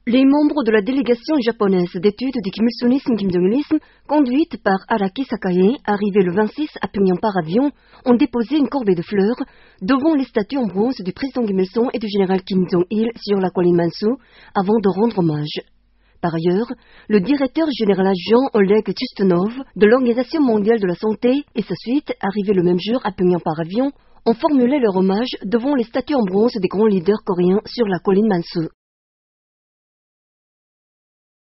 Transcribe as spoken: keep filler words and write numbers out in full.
Les membres de la délégation japonaise d'études du Kim Il-sungisme Kim Jong-ilisme, conduite par Araki Sakae, arrivée le vingt-six à Pyongyang par avion, ont déposé une corbeille de fleurs devant les statues en bronze du président Kim Il-sung et du général Kim Jong-il sur la colline Mansu, avant de rendre hommage. Par ailleurs, le directeur général adjoint Oleg Tchustunov de l'Organisation mondiale de la santé et sa suite, arrivés le même jour à Pyongyang par avion, ont formulé leur hommage devant les statues en bronze des grands leaders coréens sur la colline Mansu.